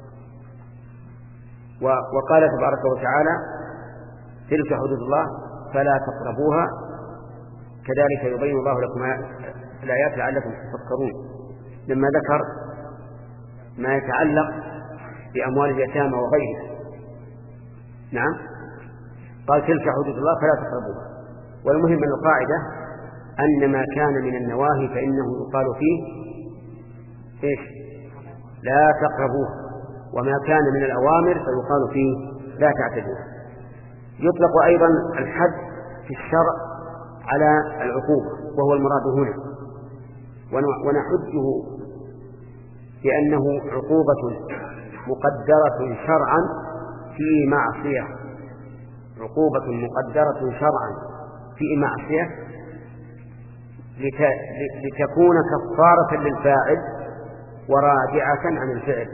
وقال تبارك وتعالى تلك حدود الله فلا تقربوها، كذلك يبين الله لكم الآيات لعلكم تفكرون لما ذكر ما يتعلق بأموال اليتامى وغيرها. نعم، قال تلك حدود الله فلا تقربوها. والمهم أن القاعدة أن ما كان من النواهي فإنه يقال فيه إيش؟ لا تقربوها، وما كان من الأوامر فيقال فيه لا تعتدوها. يطلق أيضا الحد في الشرع على العقوبة وهو المراد هنا، ونحده بأنه عقوبة مقدرة شرعا في معصية، عقوبة مقدرة شرعا في معصية لتكون كفارة للفاعل ورادعة عن الفعل،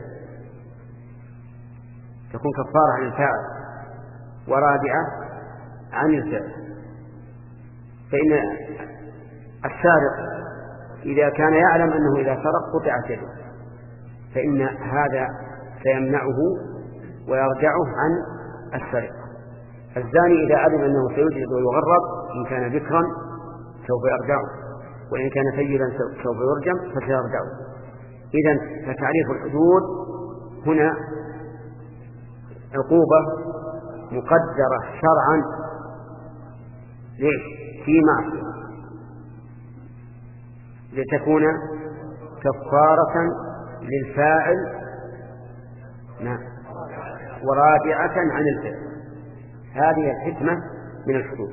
تكون كفارة عن الفاعل ورادعة عن الفعل. فإن السارق إذا كان يعلم أنه إذا سرق قطعت يده فإن هذا سيمنعه ويرجعه عن السرقة. الزاني إذا علم أنه سيجلد ويغرب إن كان ذكرا سوف يرجعه، وإن كان ثيبا سوف يرجم فسيرجعه. إذن فتعريف الحدود هنا عقوبة مقدرة شرعا ليش؟ في معصية لتكون كفارة للفاعل نعم ورادعة عن الفعل. هذه الحكمة من الحدود.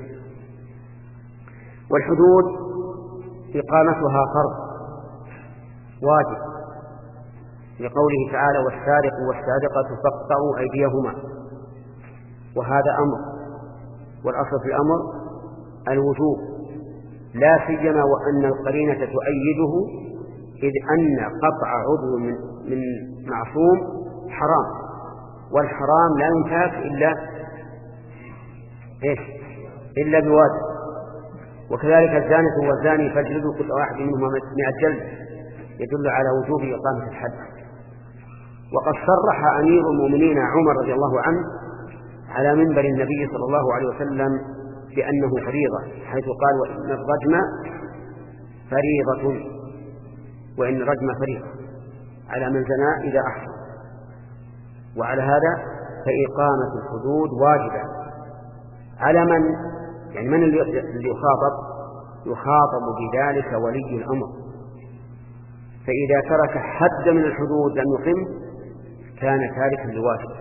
والحدود إقامتها فرض واجب لقوله تعالى والسارق والسارقة فاقطعوا أيديهما، وهذا أمر، والأصل في الأمر الوجوب، لا سيما وأن القرينة تؤيده، إذ أن قطع عضو من, من معصوم حرام، والحرام لا ينتهك إلا إيش؟ إلا بواجب. وكذلك الزانية والزاني فاجلدوا كل واحد منهما مئة جلد، يدل على وجوب إقامة الحد. وقد صرح أمير المؤمنين عمر رضي الله عنه على منبر النبي صلى الله عليه وسلم بأنه فريضة، حيث قال وإن الرجم فريضة، وإن الرجم فريضة على من زنى إذا أحسن. وعلى هذا فإقامة الحدود واجبة على من، يعني من اللي يخاطب؟ يخاطب بذلك ولي الأمر، فإذا ترك حد من الحدود لم يقم كان تاركا لواجب.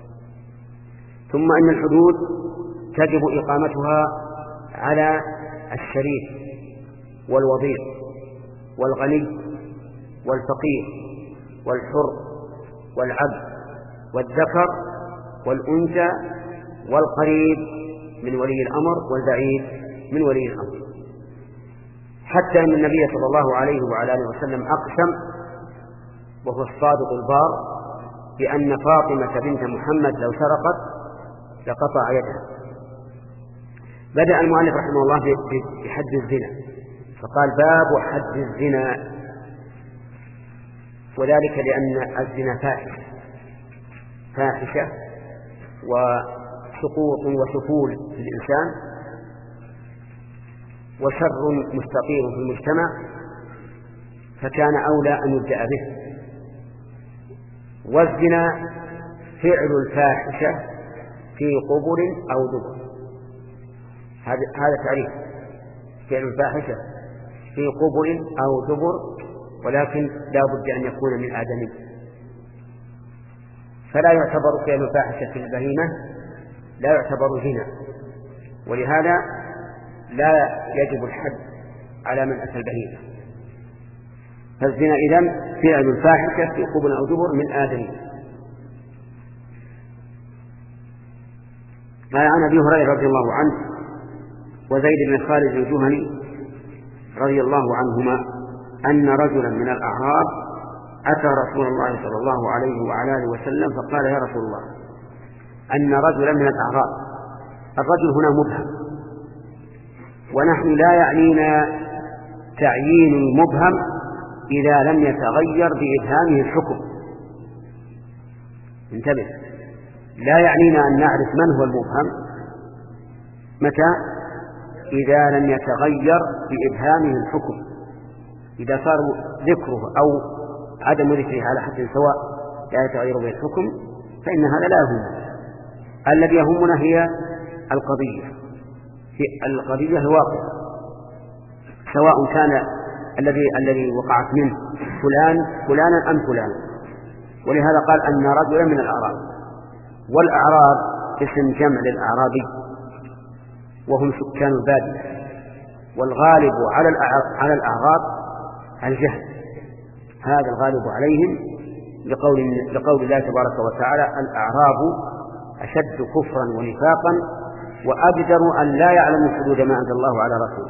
ثم أن الحدود تجب إقامتها على الشريف والوضيع والغني والفقير والحر والعبد والذكر والأنثى والقريب من ولي الأمر والبعيد من ولي الأمر، حتى أن النبي صلى الله عليه وعلى آله وسلم أقسم وهو الصادق البار بأن فاطمة بنت محمد لو سرقت لقطع يدها. بدأ المؤلف رحمه الله بحد الزنا، فقال باب حد الزنا، وذلك لأن الزنا فاحشة فاحشة وسقوط وسفول في الإنسان وشر مستطير في المجتمع، فكان أولى أن يبدأ به والزنا فعل الفاحشة في قبر أو دبر. هذا تعريف فعل الفاحشة في قبر أو دبر، ولكن لا بد أن يكون من آدمي، فلا يعتبر فعل الفاحشة في البهيمة لا يعتبر زنا، ولهذا لا يجب الحد على من أتى البهيمة. فالزنا إذن فعل الفاحشة في قبر أو دبر من آدمي. قال عن أبي هريرة رضي الله عنه وزيد بن خالد الجهني رضي الله عنهما أن رجلا من الأعراب أتى رسول الله صلى الله عليه وعلى آله وسلم فقال: يا رسول الله، أن رجلا من الأعراب، الرجل هنا مبهم، ونحن لا يعنينا تعيين المبهم إذا لم يتغير بإبهامه الحكم. انتبه، لا يعنينا أن نعرف من هو المبهم متى؟ إذا لم يتغير بإبهامه الحكم. إذا صار ذكره أو عدم ذكره على حد سواء لا يتغير به الحكم فإن هذا لا يهم. الذي يهمنا هي القضية، هي القضية الواقعة، سواء كان الذي الذي وقعت منه فلان فلانا أم فلان. ولهذا قال أن رجلا من الأعراب، والأعراب اسم جمع للأعرابي وهم سكان البادية، والغالب على على الأعراب الجهل، هذا الغالب عليهم لقول لقول الله تبارك وتعالى: الأعراب أشد كفرا ونفاقا وأجدر أن لا يعلموا حدود ما أنزل الله على رسوله.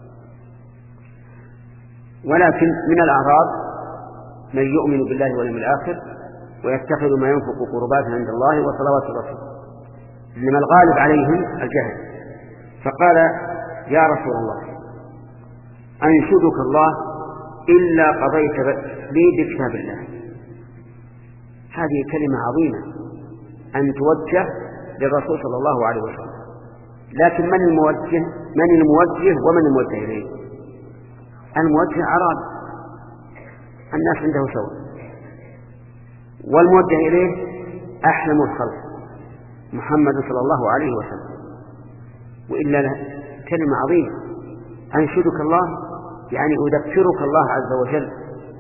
ولكن من الأعراب من يؤمن بالله واليوم الآخر ويتخذ ما ينفق قربات عند الله وصلوات الرسول، إنما الغالب عليهم الجهل. فقال: يا رسول الله، أنشدك الله إلا قضيت لي بكتاب الله. هذه كلمة عظيمة أن توجه للرسول صلى الله عليه وسلم، لكن من الموجه من الموجه ومن الموجه إليه؟ الموجه أعراب، الناس عنده سواء، والموجه إليه أحلم الخلق محمد صلى الله عليه وسلم. وإلا كلمة عظيمة، أنشدك الله يعني أذكرك الله عز وجل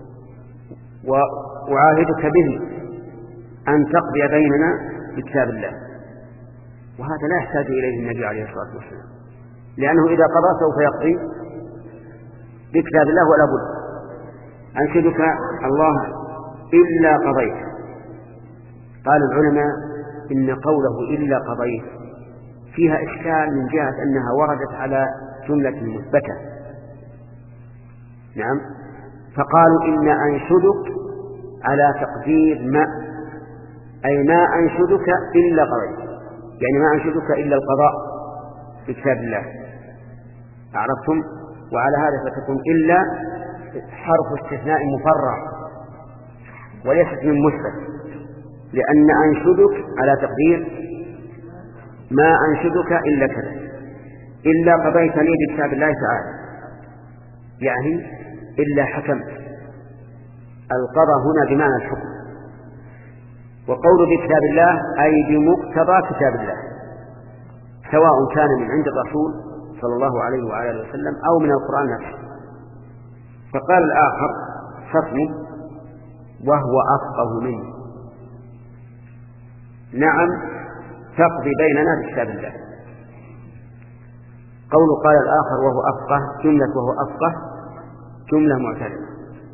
وأعاهدك به أن تقضي بيننا بكتاب الله. وهذا لا يحتاج إليه النبي عليه الصلاة والسلام، لأنه إذا قضى سوف يقضي بكتاب الله ولا بد. أنشدك الله إلا قضيت. قال العلماء إن قوله إلا قضيت فيها إشكال من جهة أنها وردت على جملة مثبتة. نعم، فقالوا إن أنشدك على تقدير ما، أي ما أنشدك إلا قضيت، يعني ما أنشدك إلا القضاء بكتاب الله. أعرفتم؟ وعلى هذا فتكون إلا حرف استثناء مفرع وليست من مثبت، لأن أنشدك على تقدير ما أنشدك إلا كذا، إلا قضيتني بكتاب الله تعالى، يعني إلا حكمت. القضاء هنا بمعنى الحكم، وقول بكتاب الله أي بمقتضى كتاب الله، سواء كان من عند الرسول صلى الله عليه وعلى وسلم أو من القرآن نفسه. فقال الآخر خصمه وهو أفقه منه: نعم، تقضي بيننا بكتاب الله. قول قال الآخر وهو أفقه، جملة وهو أفقه جملة معترضة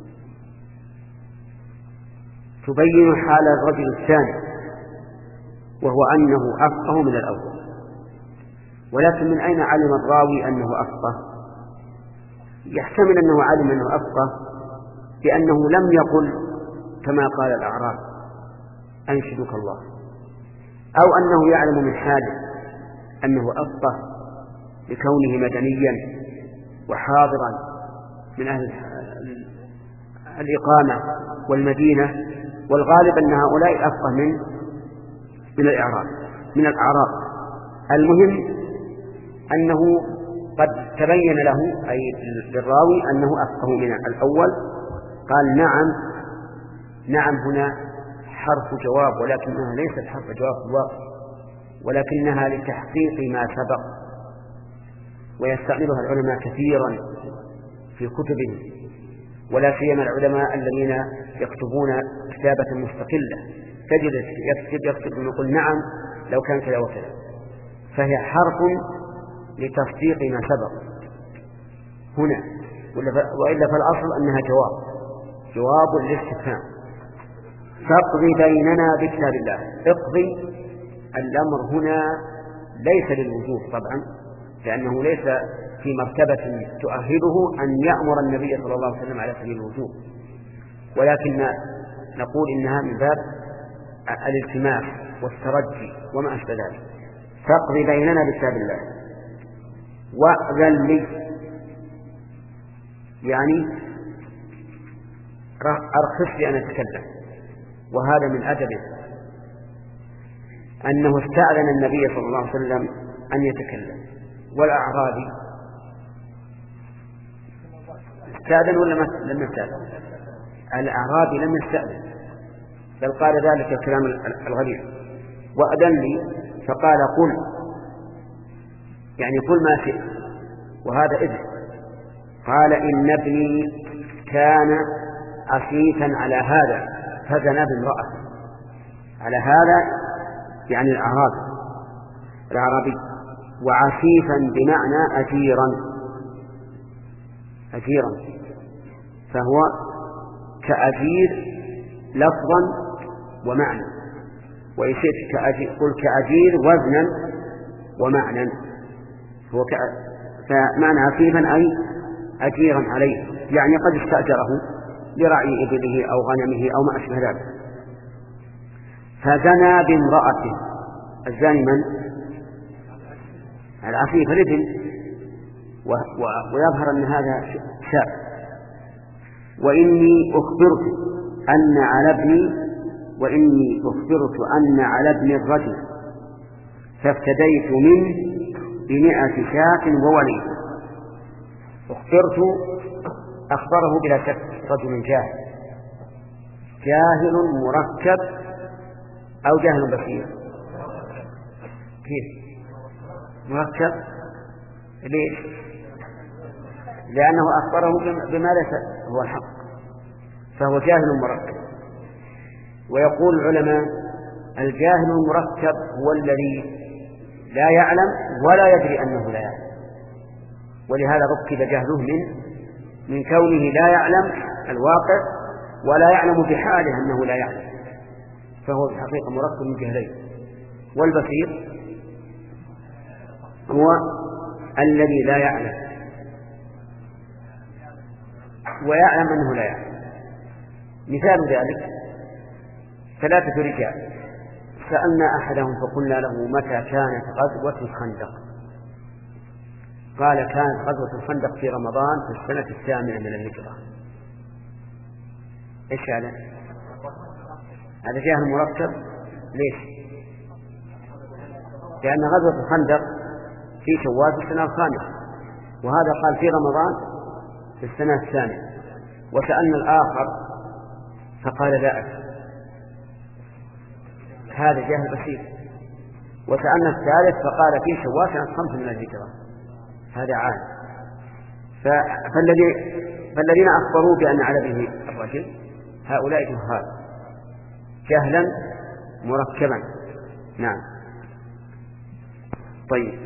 تبين حال الرجل الثاني، وهو أنه أفقه من الأول. ولكن من أين علم الراوي أنه أفقه؟ يحتمل أنه علم أنه أفقه لأنه لم يقل كما قال الأعراب أنشدك الله، أو أنه يعلم من حاله أنه أفقه لكونه مدنيا وحاضرا من أهل الإقامة والمدينة، والغالب أن هؤلاء أفقه من من الإعراب من الأعراب. المهم أنه قد تبين له أي للراوي أنه أفقه من الأول. قال نعم، نعم هنا حرف جواب، ولكنها ليست حرف جواب في الواقع، ولكنها لتحقيق ما سبق، ويستعملها العلماء كثيرا في كتبهم، ولا سيما العلماء الذين يكتبون كتابة مستقلة، تجد يكتب يكتب ويقول نعم لو كان كذا وكذا، فهي حرف لتصديق ما سبق هنا، وإلا فالأصل أنها جواب جواب للاستفهام. فاقضي بيننا بكتاب الله. اقضي، الأمر هنا ليس للوجوب طبعا، لأنه ليس في مرتبة تؤهله أن يأمر النبي صلى الله عليه وسلم على سبيل الوجوب، ولكن نقول إنها من باب الالتماس والترجي وما أشبه ذلك. فاقضي بيننا بكتاب الله وأذن لي، يعني أرخص لي أن أتكلم. وهذا من أدبه أنه استأذن النبي صلى الله عليه وسلم أن يتكلم. والأعرابي استأذن ولا لم يستأذن؟ الأعرابي لم يستأذن، بل قال ذلك الكلام الغريب. وأذن لي فقال قل، يعني قل ما شئت، وهذا إذن. قال إن ابني كان عفيفا على هذا فزنى بامرأة. على هذا يعني الأعرابي الأعرابي وعفيفا بمعنى أجيرا أجيرا فهو كأجير لفظا ومعنى، وإن شئت كأجير قل كأجير وزنا ومعنى. هو ك... فمعنى عفيفا أي أجيرا عليه، يعني قد استأجره لرعي إبله أو غنمه أو ما أشبه ذلك. فزنى بامرأته. الزاني من؟ العفيف الابن، و... و... ويظهر أن هذا شاء. وإني أخبرت أن على ابني وإني أخبرت أن على ابن الرجل فافتديت منه بمئة شاة ووليد. أخبرت، أخبره بلا شك رجل جاهل، جاهل مركب أو جاهل بصير. كيف مركب؟ ليش؟ لأنه أخبره بما ليس هو الحق، فهو جاهل مركب. ويقول العلماء الجاهل المركب هو الذي لا يعلم ولا يدري أنه لا يعلم، ولهذا ركب جهله من من كونه لا يعلم الواقع ولا يعلم بحاله أنه لا يعلم، فهو في الحقيقة مركب من جهلين. والبصير هو الذي لا يعلم ويعلم أنه لا يعلم. مثال ذلك ثلاثة رجال سألنا أحدهم فقلنا له متى كانت غزوة الخندق؟ قال كانت غزوة الخندق في رمضان في السنة الثامنة من الهجرة. إيش هذا؟ هذا جاهل مركب. ليش؟ لأن غزوة الخندق في شوال في السنة الخامسة، وهذا قال في رمضان في السنة الثامنة. وسألنا الآخر فقال لا أدري، هذا جاهل بسيط. وسألنا الثالث فقال في شوال سنة خمسة من الهجرة، هذا عالم. فالذي فالذين أخبروا بأن على به الرجل هؤلاء جهال جهلا مركبا. نعم. طيب،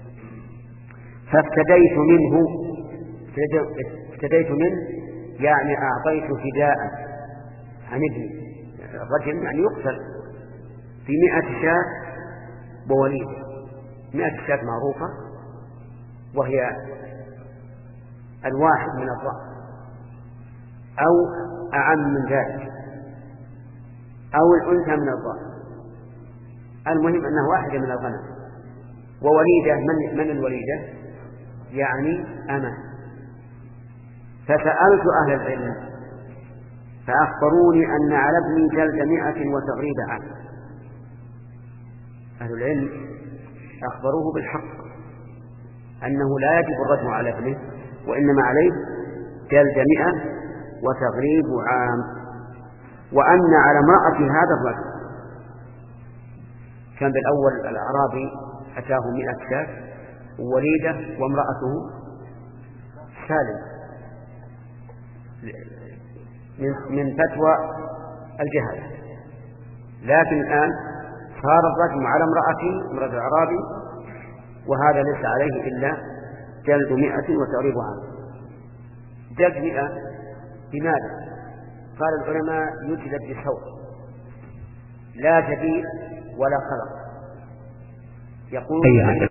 فافتديت منه، افتديت منه يعني أعطيت فداء عن ابني. الرجل يعني يقتل في مئة شاة بوليد. مئة شاة معروفة، وهي الواحد من الضأن أو أعم من ذلك، أو الأنثى من الضأن. المهم أنه واحدة من الغنم. ووليدة من, من الوليدة يعني أنا. فسألت أهل العلم فأخبروني أن على ابني جلد مئة وتغريب عام. أهل العلم أخبروه بالحق أنه لا يجب الرجم على ابنه، وإنما عليه جلد مئة وتغريب عام. وأن على امرأة هذا الرجل. كان بالأول الأعرابي أتاه مئة شاة ووليدة وامرأته سالم من فتوى الجهل، لكن الآن صار الرجم على امرأته امرأة الأعرابي، وهذا ليس عليه إلا جلد مئة وتعريض عنه. جلد مئة بماذا؟ قال العلماء يجلد بصوت لا جديد ولا خلق. يقول